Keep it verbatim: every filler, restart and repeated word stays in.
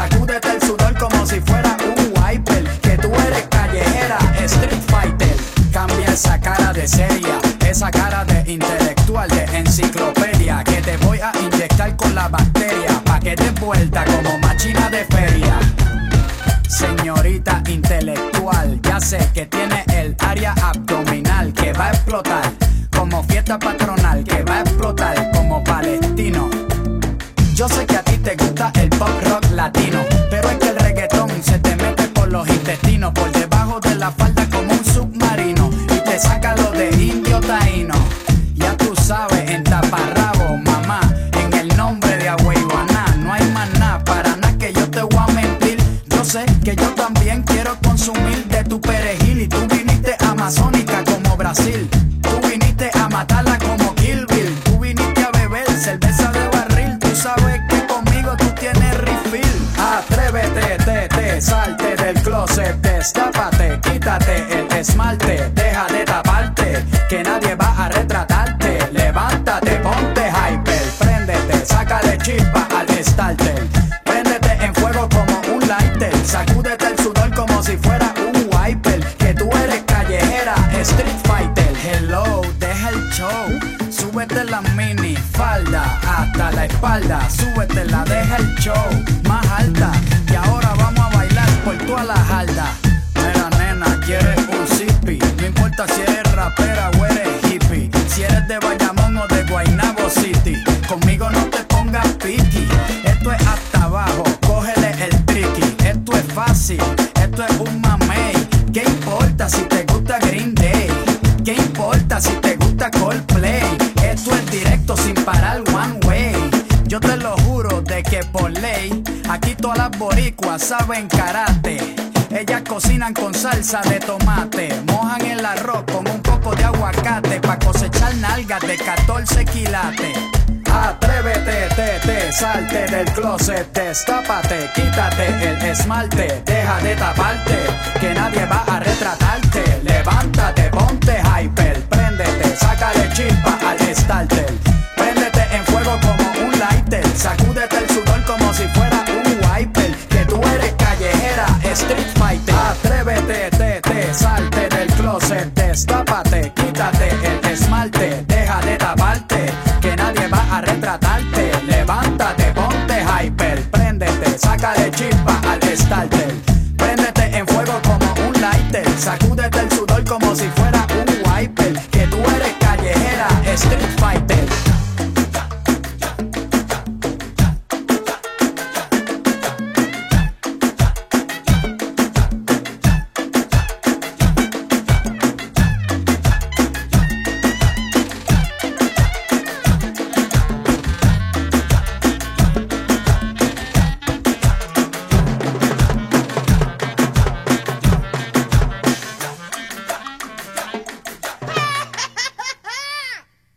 sacúdete el sudor como si fuera un wiper. Que tú eres callejera, street fighter. Cambia esa cara de seria, esa cara de intelectual, de enciclopedia. Que te voy a inyectar con la bacteria, pa' que des vuelta como machina de feria. Señorita intelectual, ya sé que tiene el área abdominal que va a explotar como fiesta patronal, que va a explotar como palestino. Yo sé que a ti te gusta el pop rock latino, pero es que el reggaetón se te mete por los intestinos, por debajo de la falda como un submarino, y te saca lo de indio taíno. Ya tú sabes, en taparrabo, mamá, en el nombre de Agüeyuaná, no hay más nada, para nada que yo te voy a mentir. Yo sé que yo también quiero consumir de tu perejil, y tú viniste amazónica como Brasil. Tú viniste a matarla como Kill Bill. Tú viniste a beber cerveza de barril. Tú sabes que conmigo tú tienes refill. Atrévete, te, te, salte del closet, destápate, quítate el esmalte, deja de taparte, que nadie va a retratarte. Levántate, ponte hyper, préndete, sácale chispa al starter. Préndete en fuego como un lighter, sacúdete el sudor como si fuera un wiper. Que tú eres callejera, street fighter. Hello, deja el show, súbete la mini falda hasta la espalda, súbete la, deja el show más alta, y ahora vamos a bailar por toda la jarda. Mira nena, quieres un zippy, no importa si eres rapera o eres hippie, si eres de Bayamón o de Guaynabo City, conmigo no te pongas piqui. Esto es hasta abajo, cógele el tricky, esto es fácil, esto es un mamey. ¿Qué importa si te gusta Green Day? ¿Qué importa si te gusta Coldplay? Esto es directo sin parar one way. Yo te lo juro de que por ley aquí todas las boricuas saben karate. Ellas cocinan con salsa de tomate, mojan el arroz con un poco de aguacate, pa' cosechar nalgas de catorce quilates. Atrévete, te, te, salte del closet, destápate, quítate el esmalte, deja de taparte, que nadie va a retratarte. Levántate, ponte hyper, préndete, sácale chispa al starter. Préndete en fuego como un lighter, sacúdete el sudor como si fuera un wiper. Que tú eres callejera, street